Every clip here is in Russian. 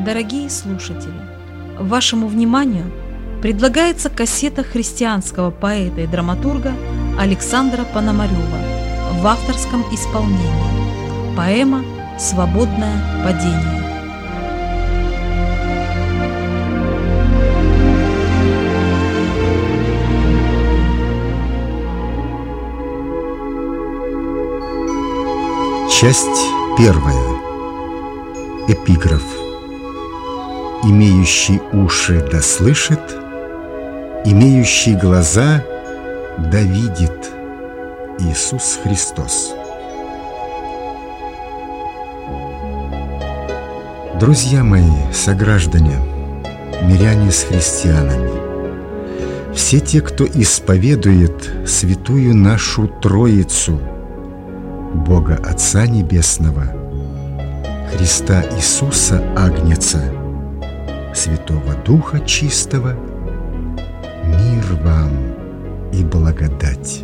Дорогие слушатели, вашему вниманию предлагается кассета христианского поэта и драматурга Александра Пономарева в авторском исполнении. Поэма «Свободное падение». Часть первая. Эпиграф. Имеющий уши да слышит, имеющий глаза да видит. Иисус Христос. Друзья мои, сограждане, миряне с христианами, все те, кто исповедует святую нашу Троицу, Бога Отца Небесного, Христа Иисуса Агнеца, Святого Духа Чистого, мир вам и благодать.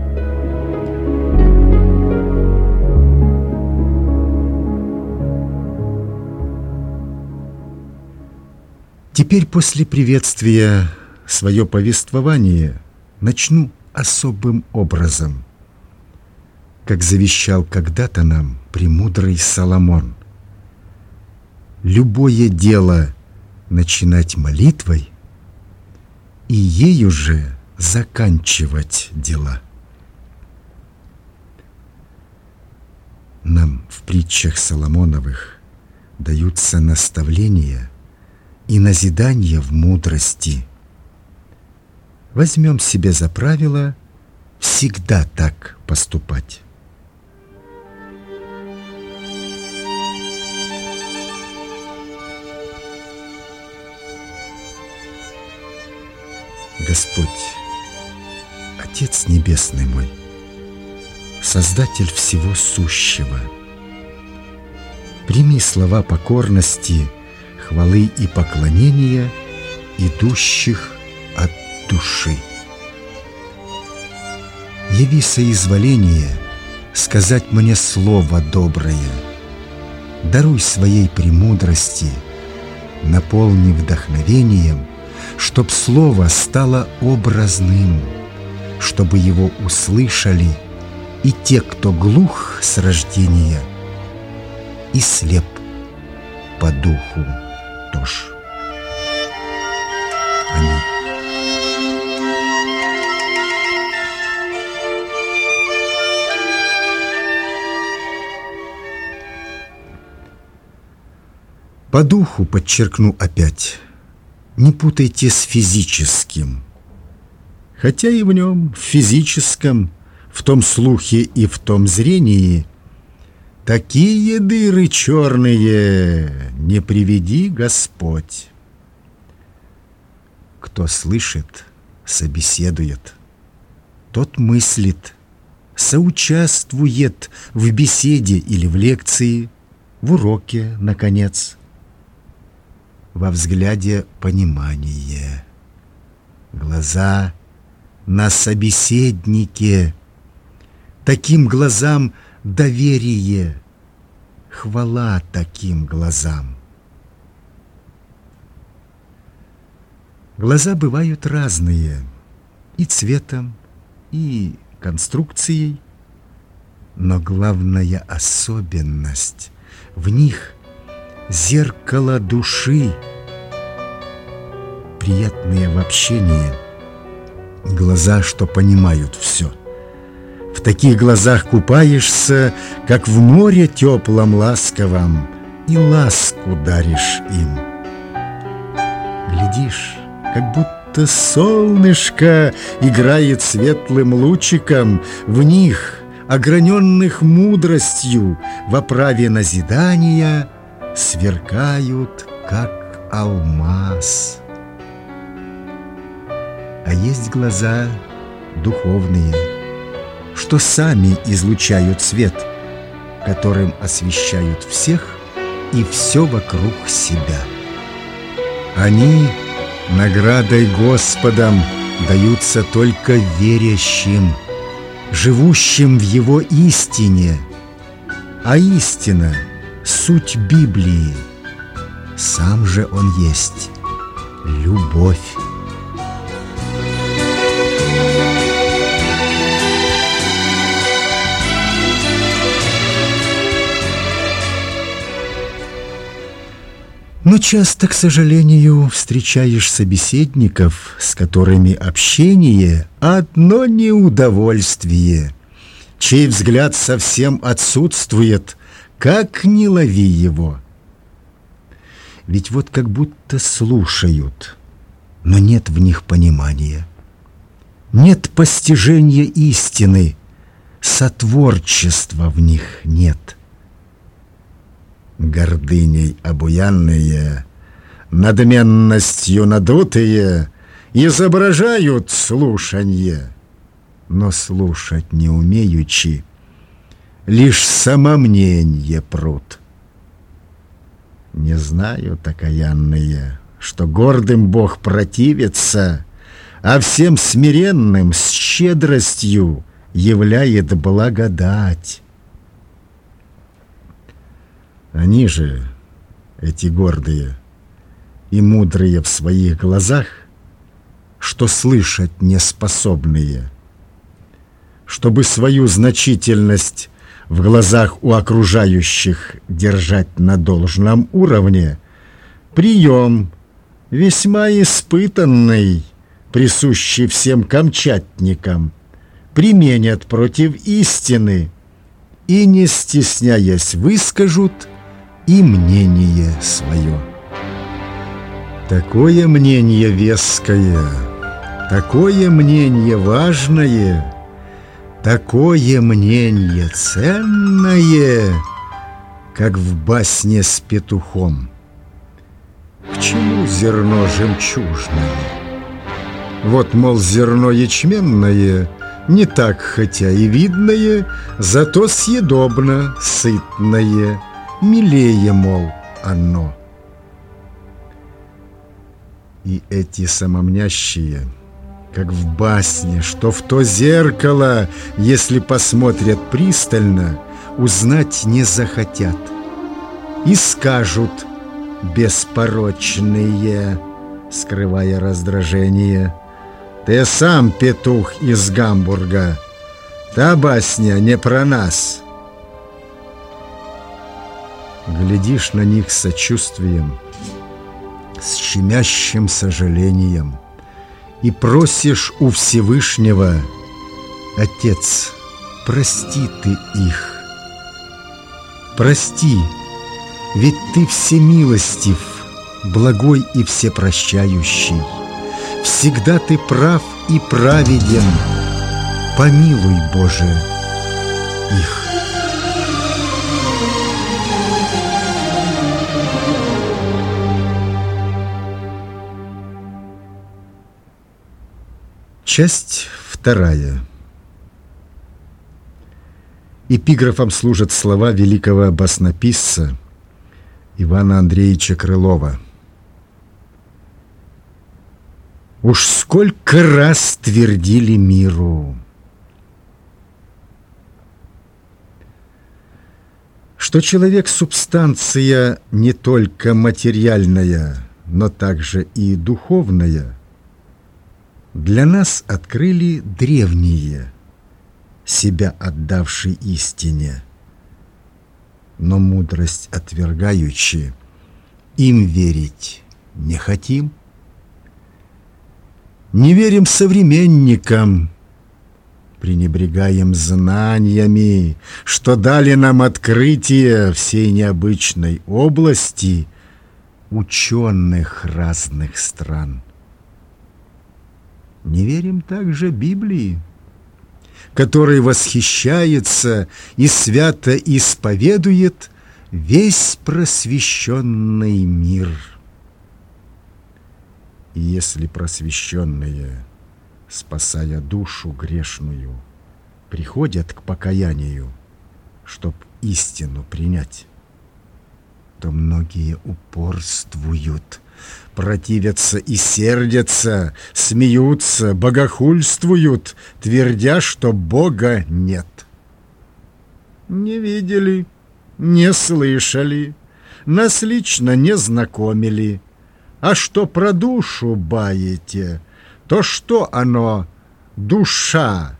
Теперь после приветствия свое повествование начну особым образом, как завещал когда-то нам премудрый Соломон. Любое дело начинать молитвой и ею же заканчивать дела. Нам в притчах Соломоновых даются наставления и назидания в мудрости. Возьмем себе за правило всегда так поступать. Господь, Отец Небесный мой, Создатель всего сущего, прими слова покорности, хвалы и поклонения, идущих от души. Яви соизволение сказать мне слово доброе, даруй своей премудрости, наполни вдохновением, чтоб слово стало образным, чтобы его услышали и те, кто глух с рождения и слеп по духу тоже. Аминь. По духу, подчеркну опять, не путайте с физическим, хотя и в нем, в физическом, в том слухе и в том зрении, такие дыры черные не приведи Господь. Кто слышит, собеседует, тот мыслит, соучаствует в беседе или в лекции, в уроке, наконец. Во взгляде понимание, глаза на собеседнике, таким глазам доверие, хвала таким глазам. Глаза бывают разные, и цветом, и конструкцией, но главная особенность в них — зеркало души, приятные в общении, глаза, что понимают все. В таких глазах купаешься, как в море теплом ласковом, и ласку даришь им. Глядишь, как будто солнышко играет светлым лучиком, в них, ограненных мудростью, в оправе назидания, сверкают, как алмаз. А есть глаза духовные, что сами излучают свет, которым освещают всех и все вокруг себя. Они наградой Господом даются только верящим, живущим в Его истине, а истина — суть Библии. сам же он есть любовь. Но часто, к сожалению, встречаешь собеседников, с которыми общение – одно неудовольствие, чей взгляд совсем отсутствует, как ни лови его. Ведь вот как будто слушают, но нет в них понимания, нет постижения истины, сотворчества в них нет. Гордыней обуянные, надменностью надутые, изображают слушанье, но слушать не умеючи, лишь самомненье прут. Не знают окаянные, что гордым Бог противится, а всем смиренным с щедростью являет благодать. Они же, эти гордые и мудрые в своих глазах, что слышать неспособные, чтобы свою значительность в глазах у окружающих держать на должном уровне, прием весьма испытанный, присущий всем камчатникам, применят против истины и, не стесняясь, выскажут и мнение свое. Такое мнение веское, такое мнение важное, такое мнение ценное, как в басне с петухом. К чему зерно жемчужное? Вот, мол, зерно ячменное, не так хотя и видное, зато съедобно, сытное, милее, мол, оно. И эти самомнящие, как в басне, что в то зеркало, если посмотрят пристально, узнать не захотят. И скажут беспорочные, скрывая раздражение: «Ты сам петух из Гамбурга, та басня не про нас». Глядишь на них с сочувствием, с щемящим сожалением и просишь у Всевышнего: «Отец, прости ты их, прости, ведь ты всемилостив, благой и всепрощающий, всегда ты прав и праведен, помилуй, Боже, их». Часть вторая. Эпиграфом служат слова великого баснописца Ивана Андреевича Крылова. Уж сколько раз твердили миру, что человек — субстанция не только материальная, но также и духовная, для нас открыли древние, себя отдавшие истине, но мудрость отвергаючи, им верить не хотим. Не верим современникам, пренебрегаем знаниями, что дали нам открытие всей необычной области ученых разных стран. Не верим также Библии, которой восхищается и свято исповедует весь просвещенный мир. И если просвещенные, спасая душу грешную, приходят к покаянию, чтоб истину принять, то многие упорствуют, противятся и сердятся, смеются, богохульствуют, твердя, что Бога нет. Не видели, не слышали, нас лично не знакомили. А что про душу баете, то что оно душа?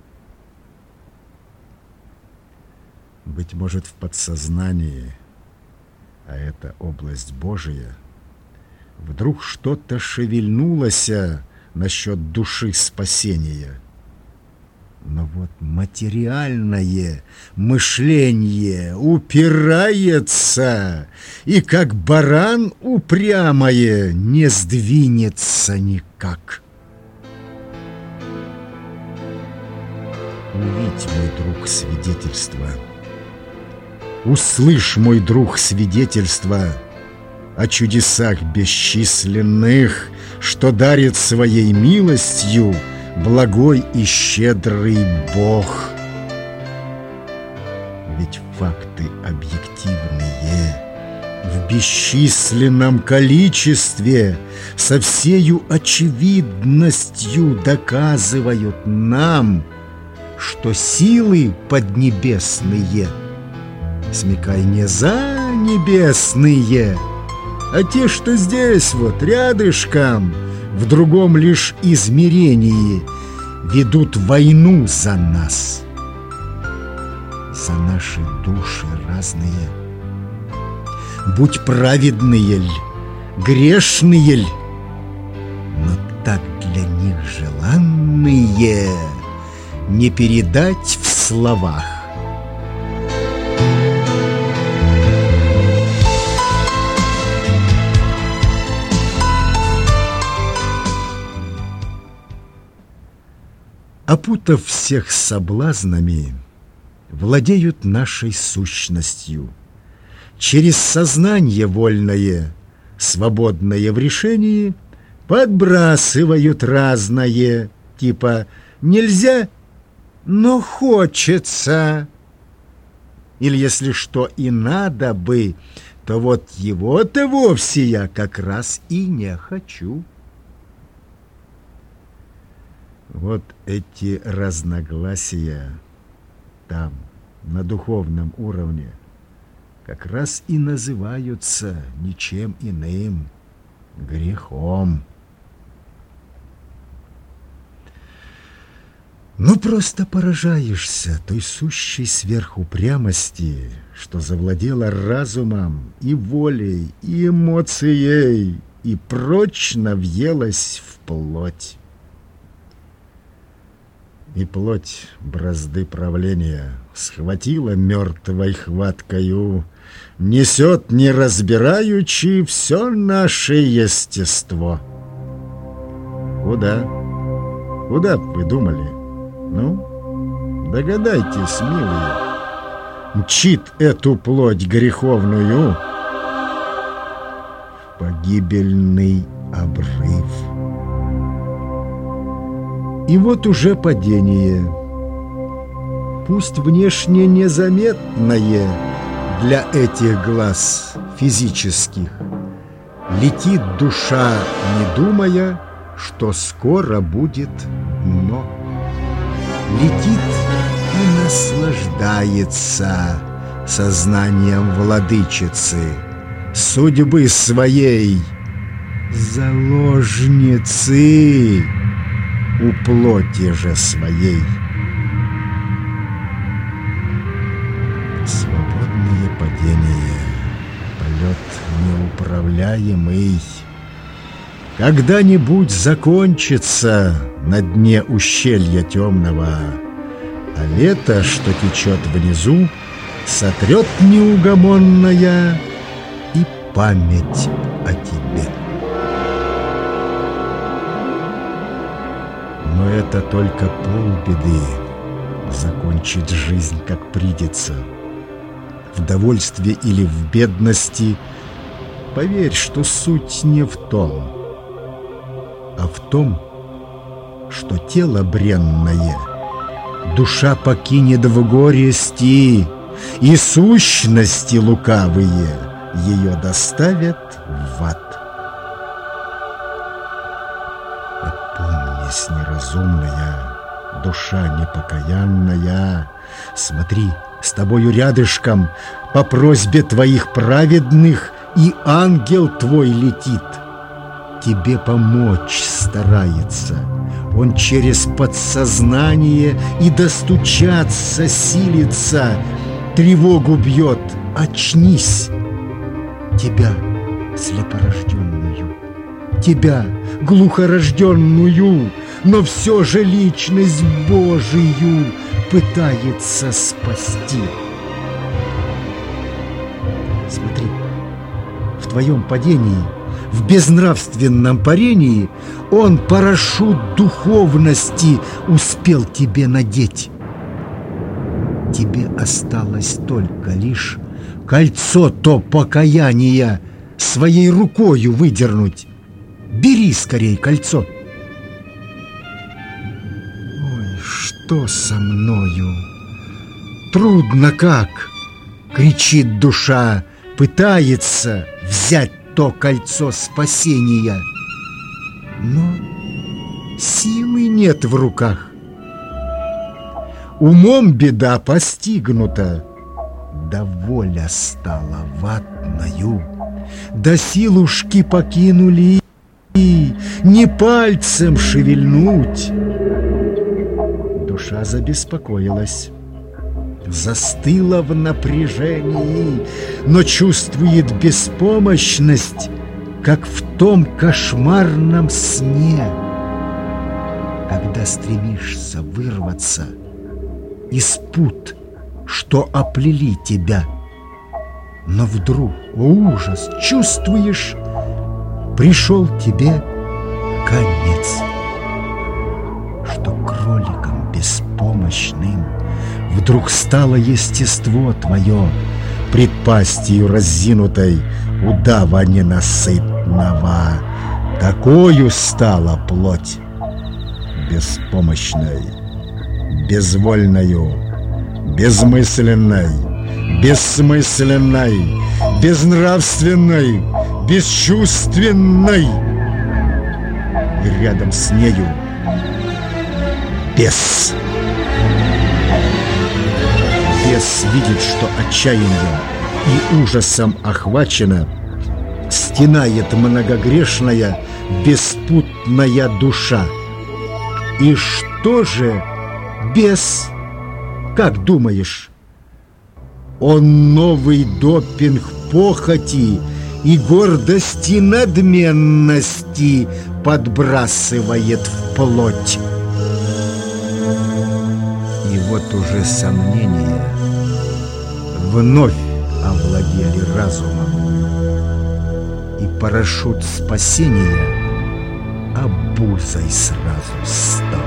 Быть может, в подсознании, а это область Божия, вдруг что-то шевельнулось насчет души спасения. Но вот материальное мышление упирается, и как баран упрямое не сдвинется никак. Увидь, мой друг, свидетельство. Услышь, мой друг, свидетельство о чудесах бесчисленных, что дарит своей милостью благой и щедрый Бог. Ведь факты объективные в бесчисленном количестве со всею очевидностью доказывают нам, что силы поднебесные, смекай, не за небесные, а те, что здесь вот рядышком, в другом лишь измерении, ведут войну за нас, за наши души разные. Будь праведные ль, грешные ль, но так для них желанные не передать в словах. Опутав всех соблазнами, владеют нашей сущностью. Через сознание вольное, свободное в решении, подбрасывают разное, типа «нельзя, но хочется». Или если что и надо бы, то вот его-то вовсе я как раз и не хочу. Вот эти разногласия там, на духовном уровне, как раз и называются ничем иным — грехом. Ну, просто поражаешься той сущей сверхупрямости, что завладела разумом и волей, и эмоцией, и прочно въелась в плоть. И плоть бразды правления схватила мертвой хваткою, несет, не разбираючи, все наше естество. Куда? Куда б вы думали? Ну, догадайтесь, милые, мчит эту плоть греховную в погибельный обрыв. И вот уже падение, пусть внешне незаметное для этих глаз физических, летит душа, не думая, что скоро будет дно. Летит и наслаждается сознанием владычицы, судьбы своей, заложницы у плоти же своей. Свободное падение, полет неуправляемый, когда-нибудь закончится на дне ущелья темного, а лето, что течет внизу, сотрет неугомонная и память о тебе. Но это только полбеды — закончить жизнь как придется. В довольстве или в бедности, поверь, что суть не в том, а в том, что тело бренное душа покинет в горести, и сущности лукавые ее доставят в ад. Опомнись, неразумная, душа непокаянная, смотри, С тобою рядышком по просьбе твоих праведных и ангел твой летит. Тебе помочь старается. Он через подсознание и достучаться силится, тревогу бьет. Очнись! Тебя, слепорожденную, тебя, глухорожденную, но все же личность Божию пытается спасти. Смотри, в твоем падении, в безнравственном парении он парашют духовности успел тебе надеть. Тебе осталось только лишь кольцо то покаяния своей рукою выдернуть. Бери скорей кольцо. Ой, что со мною? Трудно как, кричит душа, пытается взять то кольцо спасения, но силы нет в руках. Умом беда постигнута, да воля стала ватною, да силушки покинули, и не пальцем шевельнуть. Душа забеспокоилась, застыла в напряжении, но чувствует беспомощность, как в том кошмарном сне, когда стремишься вырваться из пут, что оплели тебя. Но вдруг, о ужас, чувствуешь, пришел тебе конец, что кроликом беспомощным вдруг стало естество твое, пред пастью разинутой удава ненасытного. Такою стала плоть беспомощной, безвольною, безмысленной, бессмысленной, безнравственной, бесчувственной. И рядом с нею бес. Бес видит, что отчаянием и ужасом охвачена, стенает многогрешная, беспутная душа. И что же бес, как думаешь? Он новый допинг похоти и гордости надменности подбрасывает в плоть. И вот уже сомнения вновь овладели разумом, и парашют спасения обузой сразу стал.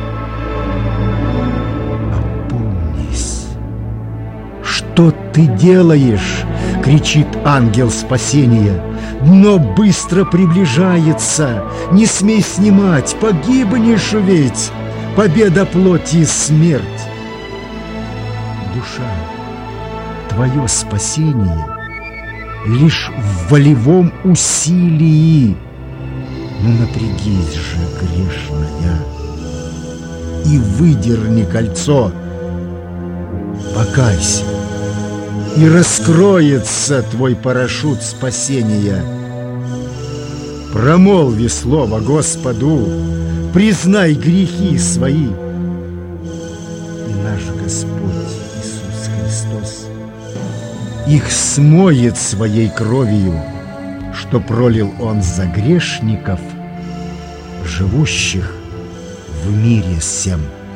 Опомнись! Что ты делаешь? Кричит ангел спасения. Дно быстро приближается. Не смей снимать, погибнешь ведь. Победа плоти и смерть. Душа, твое спасение лишь в волевом усилии. Ну напрягись же, грешная, и выдерни кольцо. Покайся, и раскроется твой парашют спасения. Промолви слово Господу, признай грехи свои, и наш Господь Иисус Христос их смоет своей кровью, что пролил Он за грешников, живущих в мире сем.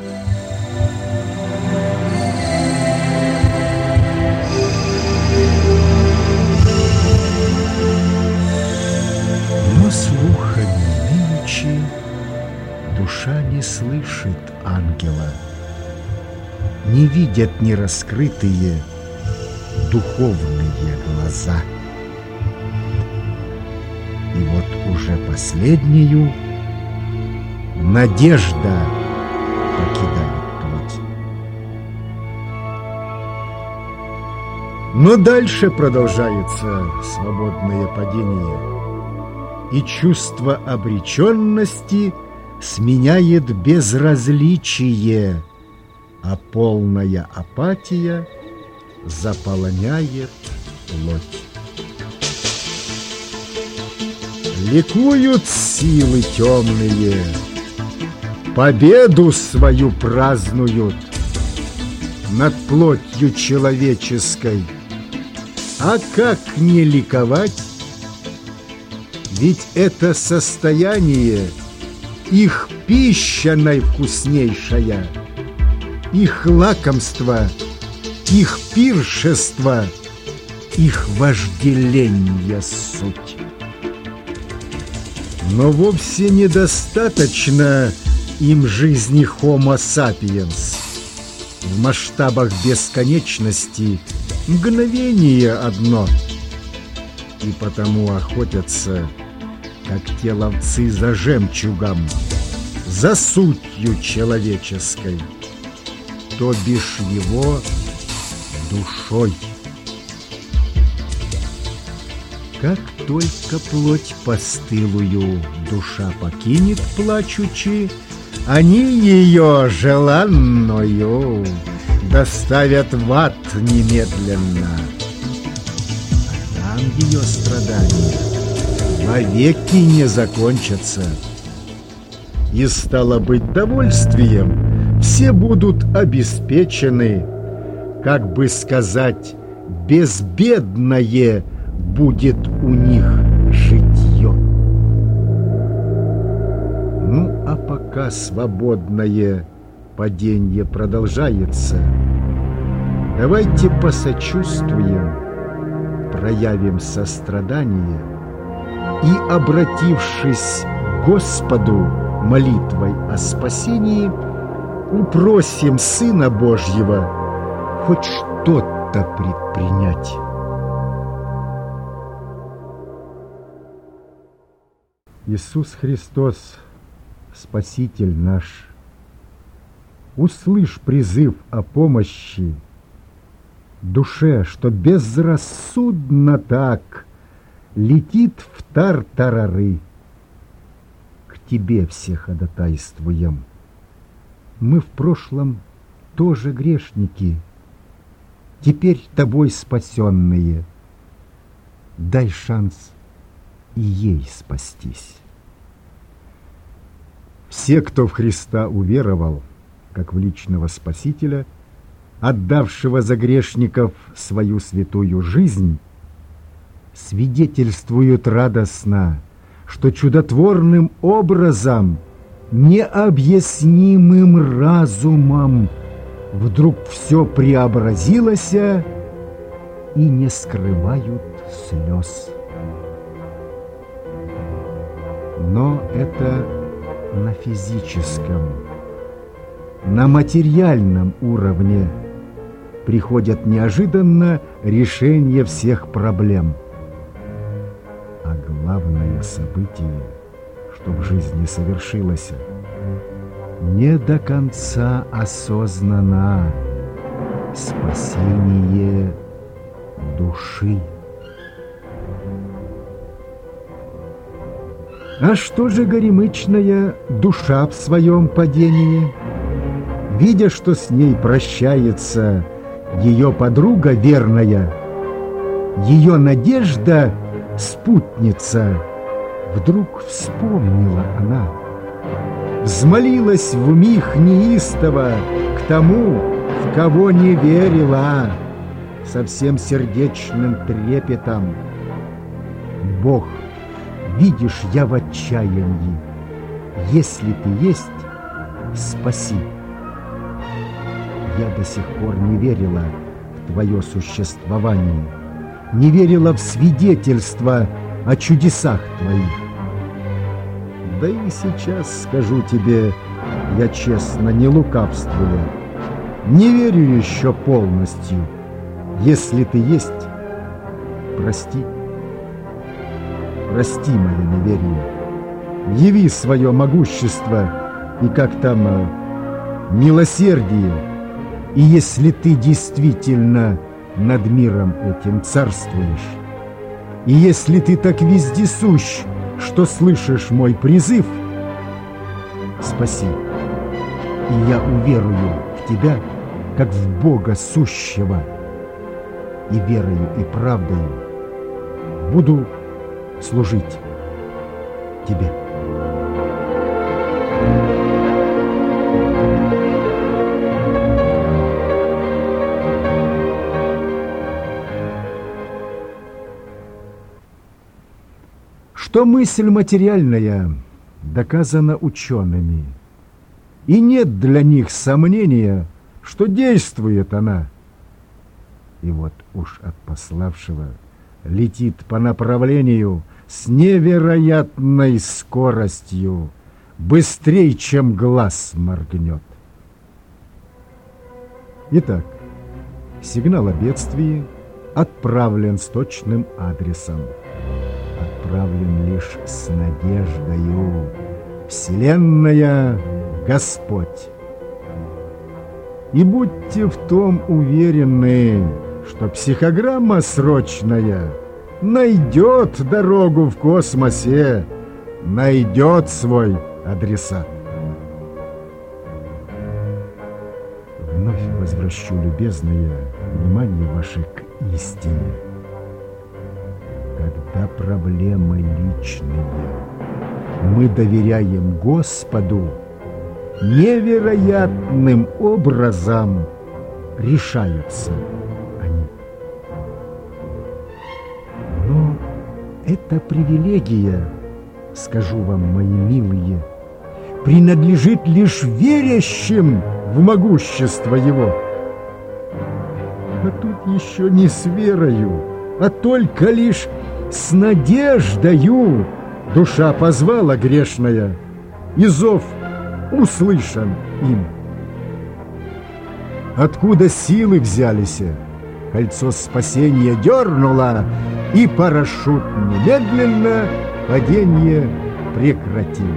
Но слуха не имеючи, душа не слышит ангела, не видят нераскрытые духовные глаза. И вот уже последнюю надежда покидает плоть. Но дальше продолжается свободное падение, и чувство обреченности сменяет безразличие, а полная апатия заполоняет плоть. Ликуют силы темные, победу свою празднуют над плотью человеческой. А как не ликовать? Ведь это состояние их пища наивкуснейшая, их лакомство, их пиршество, их вожделенье суть. Но вовсе недостаточно им жизни Homo sapiens. В масштабах бесконечности мгновение одно, и потому охотятся, как те ловцы, за жемчугом, за сутью человеческой, то бишь его душой. Как только плоть постылую душа покинет плачучи, они ее желанную доставят в ад немедленно. А там ее страдания вовеки не закончатся. И стало быть, довольствием все будут обеспечены, как бы сказать, безбедное будет у них житье. Ну, а пока свободное падение продолжается, давайте посочувствуем, проявим сострадание и, обратившись к Господу молитвой о спасении, упросим Сына Божьего хоть что-то предпринять. Иисус Христос, Спаситель наш, услышь призыв о помощи душе, что безрассудно так летит в тартарары. К Тебе все ходатайствуем. Мы в прошлом тоже грешники, теперь Тобой спасенные. Дай шанс и ей спастись. Все, кто в Христа уверовал, как в личного Спасителя, отдавшего за грешников свою святую жизнь, свидетельствуют радостно, что чудотворным образом, необъяснимым разумом вдруг все преобразилось, и не скрывают слез. Но это на физическом, на материальном уровне приходят неожиданно решения всех проблем. А главное событие, что в жизни совершилось, не до конца осознано: спасение души. А что же горемычная душа в своем падении? Видя, что с ней прощается ее подруга верная, ее надежда спутница, вдруг вспомнила она, взмолилась вмиг неистово к тому, в кого не верила, со всем сердечным трепетом: Бог, видишь, я в отчаянии. Если Ты есть, спаси. Я до сих пор не верила в Твое существование, не верила в свидетельство о чудесах Твоих. Да и сейчас скажу Тебе, я честно, не лукавствую, не верю еще полностью. Если Ты есть, прости. Прости мое неверие, яви свое могущество и, как там, милосердие, и если Ты действительно над миром этим царствуешь, и если Ты так вездесущ, что слышишь мой призыв, спаси, и я уверую в Тебя, как в Бога сущего, и верою, и правдою буду служить тебе. Что мысль материальная доказана учеными, и нет для них сомнения, что действует она. И вот уж от пославшего летит по направлению с невероятной скоростью, быстрее, чем глаз моргнет. Итак, сигнал о бедствии отправлен с точным адресом. Отправлен лишь с надеждою. Вселенная — Господь. И будьте в том уверены, что психограмма срочная найдет дорогу в космосе, найдет свой адресат. Вновь возвращу, любезное, внимание ваше к истине. Когда проблемы личные мы доверяем Господу, невероятным образом решаются они. Но эта привилегия, скажу вам, мои милые, принадлежит лишь верящим в могущество Его. А тут еще не с верою, а только лишь с надеждою душа позвала грешная, и зов услышан им. Откуда силы взялись, кольцо спасения дернуло, и парашют немедленно падение прекратил.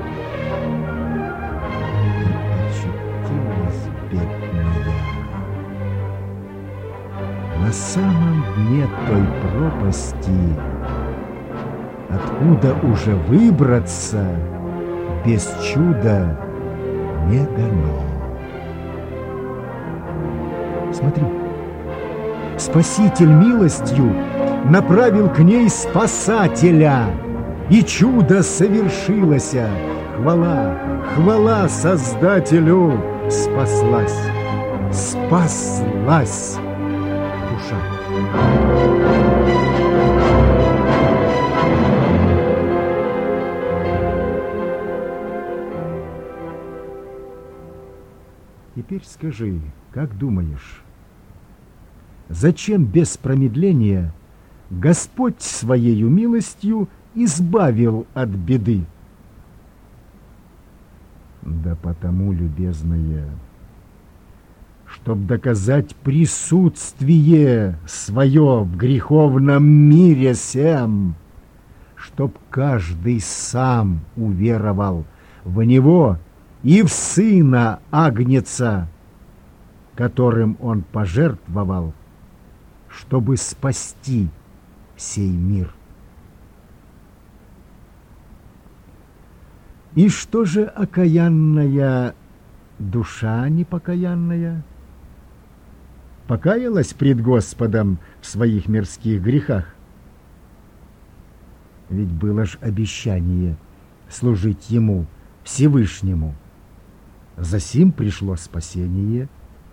И очутилась бедная на самом дне той пропасти, откуда уже выбраться без чуда не дано. Смотри, Спаситель милостью направил к ней спасателя, и чудо совершилось. Хвала, хвала Создателю! Спаслась, спаслась душа. Теперь скажи, как думаешь, зачем без промедления Господь Своею милостью избавил от беды? Да потому, любезные, чтоб доказать присутствие свое в греховном мире сем, чтоб каждый сам уверовал в Него и в Сына Агнеца, которым Он пожертвовал, чтобы спасти сей мир. И что же окаянная душа непокаянная? Покаялась пред Господом в своих мирских грехах? Ведь было ж обещание служить Ему, Всевышнему. Засим пришло спасение.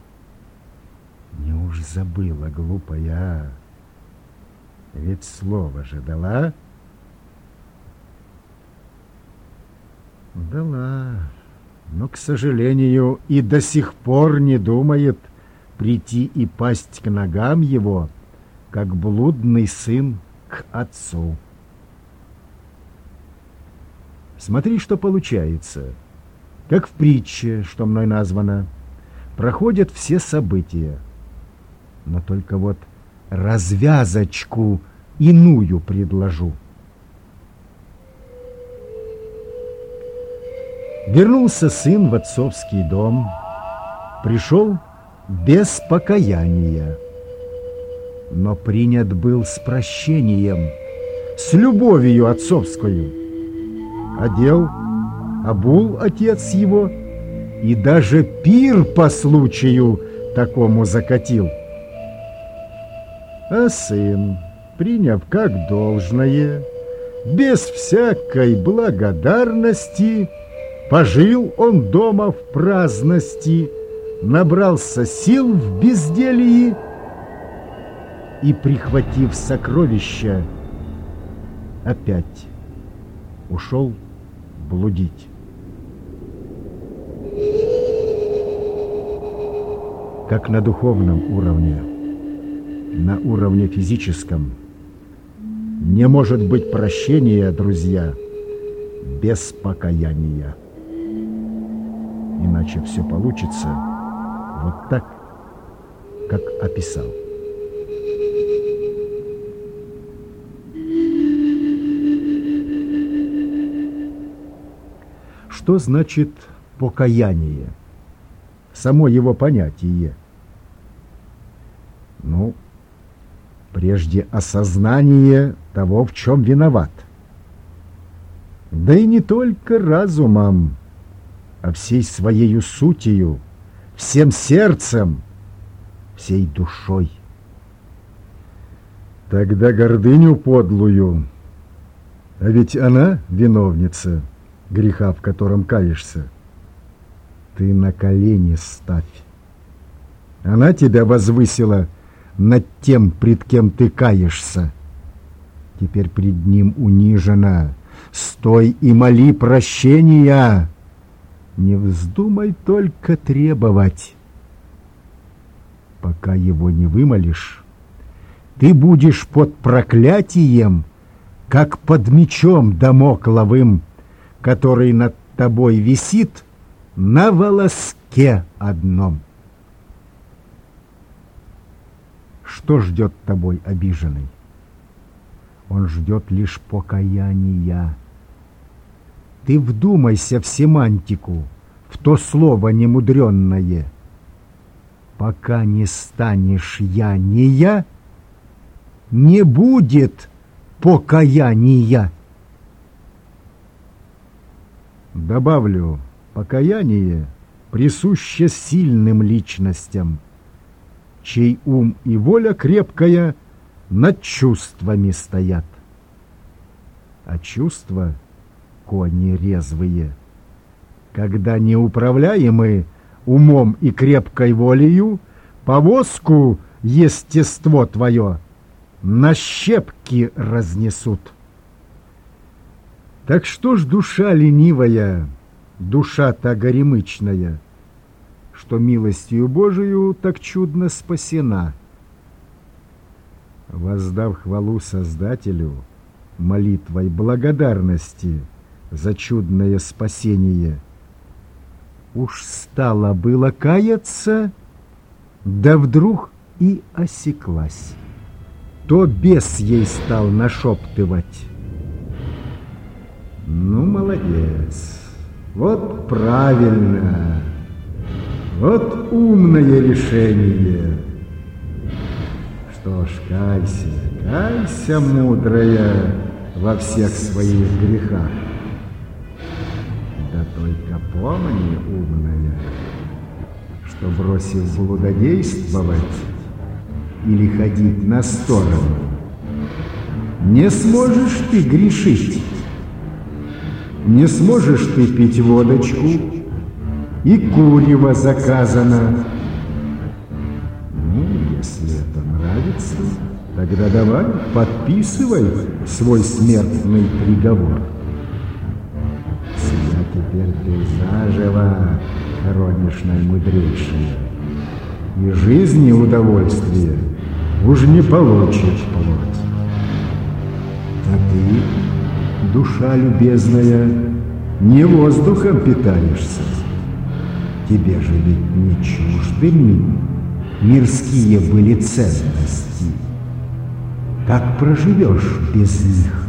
Неуж забыла, глупая? Ведь слово же дала. Дала, но, к сожалению, и до сих пор не думает прийти и пасть к ногам Его, как блудный сын к отцу. Смотри, что получается. Как в притче, что мной названо, проходят все события, но только вот развязочку иную предложу. Вернулся сын в отцовский дом, пришел без покаяния, но принят был с прощением, с любовью отцовскую. Одел, обул отец его и даже пир по случаю такому закатил. А сын, приняв как должное, без всякой благодарности, пожил он дома в праздности, набрался сил в безделии и, прихватив сокровища, опять ушел блудить. Как на духовном уровне, на уровне физическом не может быть прощения, друзья, без покаяния. Иначе все получится вот так, как описал. Что значит покаяние? Само его понятие. Ну, прежде осознание того, в чем виноват. Да и не только разумом, а всей своею сутью, всем сердцем, всей душой. Тогда гордыню подлую, а ведь она виновница греха, в котором каешься, ты на колени ставь. Она тебя возвысила над тем, пред кем ты каешься. Теперь пред ним унижена. Стой и моли прощения. Не вздумай только требовать. Пока его не вымолишь, ты будешь под проклятием, как под мечом дамокловым, который над тобой висит на волоске одном. Что ждет тобой обиженный? Он ждет лишь покаяния. Ты вдумайся в семантику, в то слово немудренное. Пока не станешь я, не я, не будет покаяния. Добавлю, покаяние присуще сильным личностям, чей ум и воля крепкая над чувствами стоят. А чувства, кони резвые, когда не управляемы умом и крепкой волею, повозку естество твое на щепки разнесут. Так что ж душа ленивая, душа-то горемычная, что милостью Божию так чудно спасена? Воздав хвалу Создателю молитвой благодарности за чудное спасение, уж стало было каяться, да вдруг и осеклась. То бес ей стал нашептывать: ну, молодец, вот правильно, вот умное решение. Что ж, кайся, кайся, мудрая, во всех своих грехах. Да только помни, умная, что, бросив блудодействовать или ходить на сторону, не сможешь ты грешить. Не сможешь ты пить водочку, и курево заказано. Ну, если это нравится, тогда давай, подписывай свой смертный приговор. Себя теперь ты заживо хоронишь наимудрейшее, и жизни удовольствия уж не получишь плод. А ты, душа любезная, не воздухом питаешься. Тебе же ведь не чужды мирские были ценности. Как проживешь без них?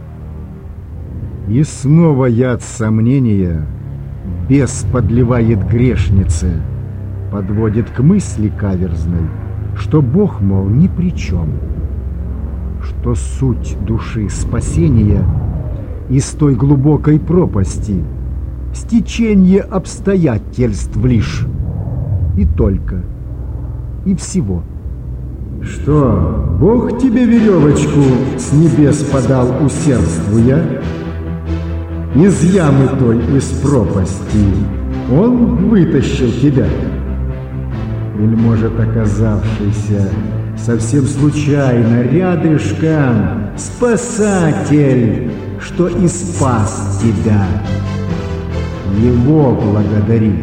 И снова яд сомнения бес подливает грешнице, подводит к мысли каверзной, что Бог, мол, ни при чем, что суть души спасения из той глубокой пропасти стечение обстоятельств лишь, и только, и всего. Что, Бог тебе веревочку с небес подал, усердствуя? Из ямы той, из пропасти Он вытащил тебя? Или, может, оказавшийся совсем случайно рядышком Спасатель, что и спас тебя? Его благодари.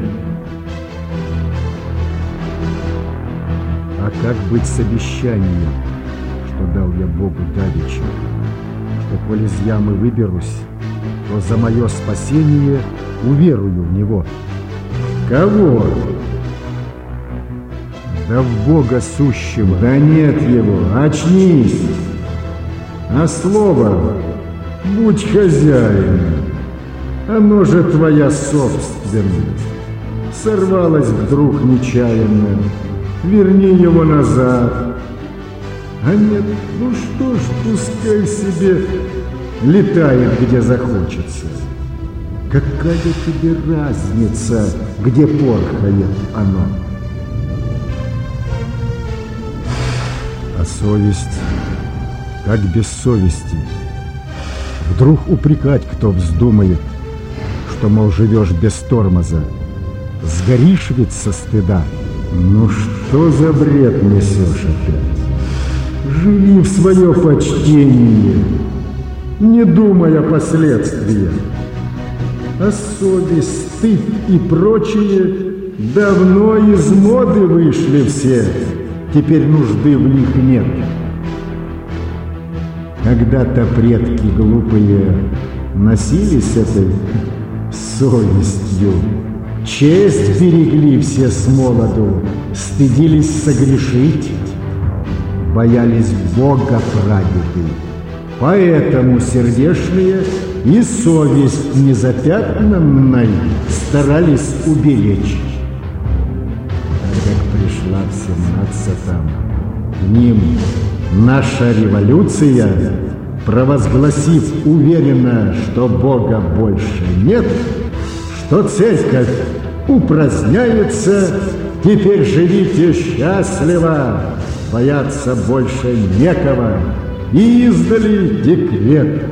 А как быть с обещанием, что дал я Богу давеча, что, коль из ямы выберусь, то за мое спасение уверую в Него? Кого? Да в Бога сущего. Да нет Его, очнись. А слово «будь хозяином», оно же твоя собственность. Сорвалось вдруг нечаянно, верни его назад. А нет, ну что ж, пускай себе летает, где захочется. Какая тебе разница, где порхает оно? А совесть, как без совести? Вдруг упрекать кто вздумает, что, мол, живешь без тормоза. Сгоришь ведь со стыда. Ну что за бред несешь опять? Живи в свое почтение, не думай о последствиях. А совесть, стыд и прочее давно из моды вышли все, теперь нужды в них нет. Когда-то предки глупые носились этой совестью, честь берегли все с молоду, стыдились согрешить, боялись Бога прадеды. Поэтому сердечные и совесть незапятнанной старались уберечь. Как пришла в 17-м к ним наша революция, провозгласив уверенно, что Бога больше нет, что церковь упраздняется, теперь живите счастливо, бояться больше некого, и издали декрет.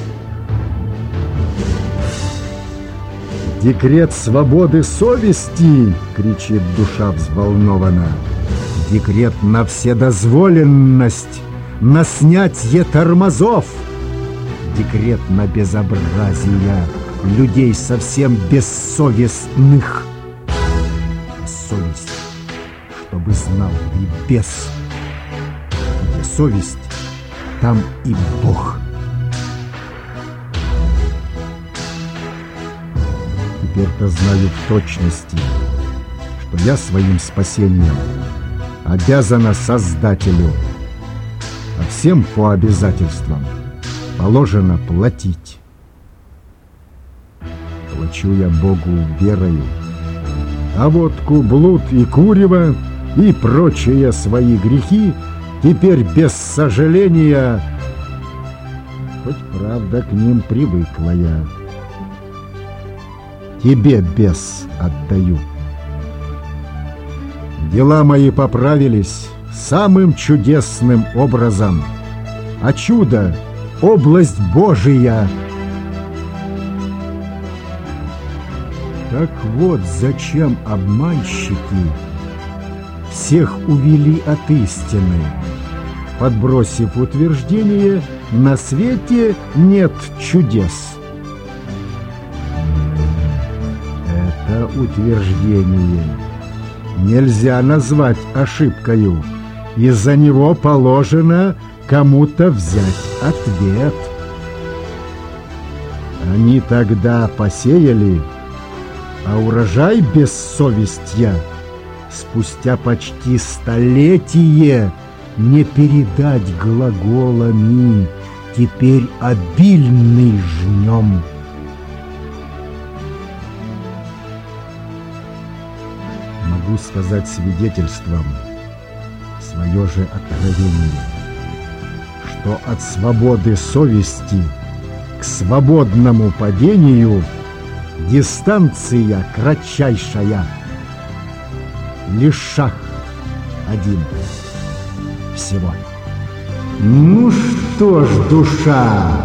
«Декрет свободы совести!» — кричит душа взволнованно. «Декрет на вседозволенность, на снятие тормозов! Декрет на безобразие людей совсем бессовестных! А совесть, чтобы знал и бес, где совесть, там и Бог!» Теперь-то знаю в точности, что я своим спасением обязана Создателю, а всем по обязательствам положено платить. Плачу я Богу верою, а водку, блуд и курево и прочие свои грехи теперь без сожаления, хоть правда к ним привыкла я, тебе, бес, отдаю. Дела мои поправились самым чудесным образом, а чудо — область Божия. Так вот зачем обманщики всех увели от истины, подбросив утверждение: на свете нет чудес. Это утверждение нельзя назвать ошибкою. Из-за него положено кому-то взять ответ. Они тогда посеяли, а урожай бессовестья спустя почти столетие не передать глаголами, теперь обильный жнем. Могу сказать свидетельством свое же откровение, что от свободы совести к свободному падению дистанция кратчайшая, лишь шаг один. всего. Ну что ж, душа,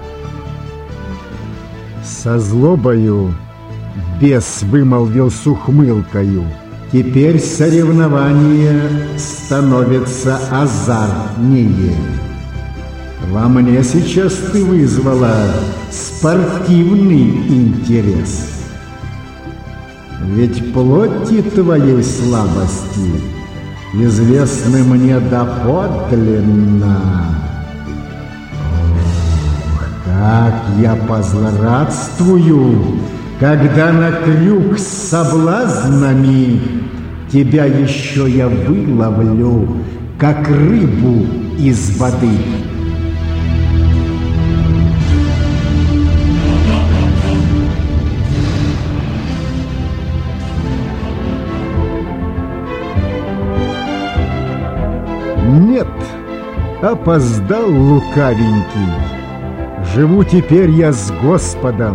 со злобою бес вымолвил с ухмылкою: теперь соревнование становится азартнее. Во мне сейчас ты вызвала спортивный интерес. Ведь плоти твоей слабости известны мне доподлинно. Ох, как я позлорадствую, когда на крюк с соблазнами тебя еще я выловлю, как рыбу из воды. Нет, опоздал лукавенький. Живу теперь я с Господом.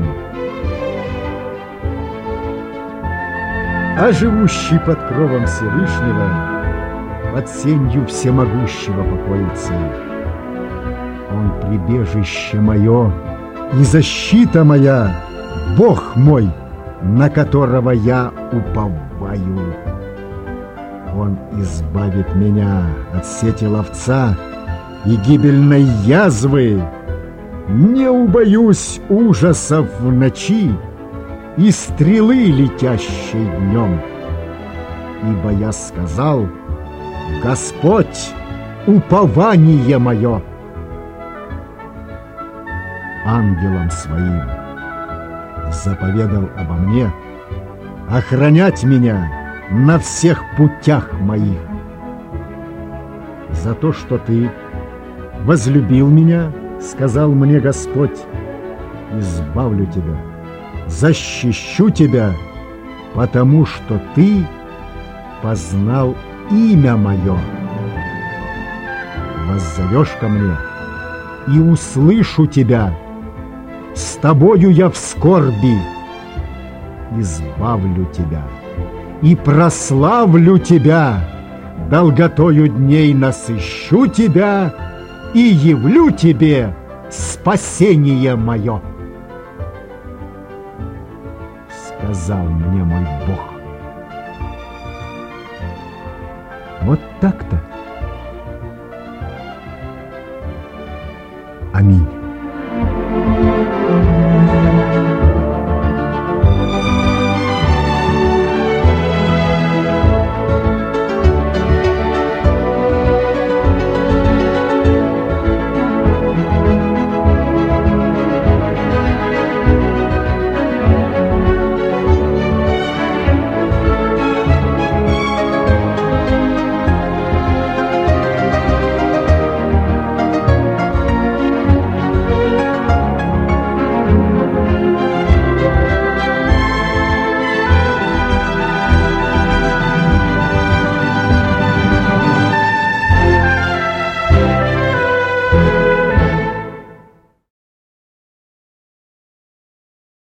А живущий под кровом Всевышнего под сенью всемогущего покоится. Он прибежище мое и защита моя, Бог мой, на которого я уповаю. Он избавит меня от сети ловца и гибельной язвы. Не убоюсь ужасов в ночи и стрелы, летящей днем. Ибо я сказал: Господь, упование мое. Ангелом своим заповедал обо мне охранять меня на всех путях моих. За то, что ты возлюбил меня, сказал мне Господь, избавлю тебя, защищу тебя, потому что ты познал имя мое. Воззовешь ко мне, и услышу тебя, с тобою я в скорби, избавлю тебя и прославлю тебя, долготою дней насыщу тебя и явлю тебе спасение мое. Сказал мне мой Бог. Вот так-то.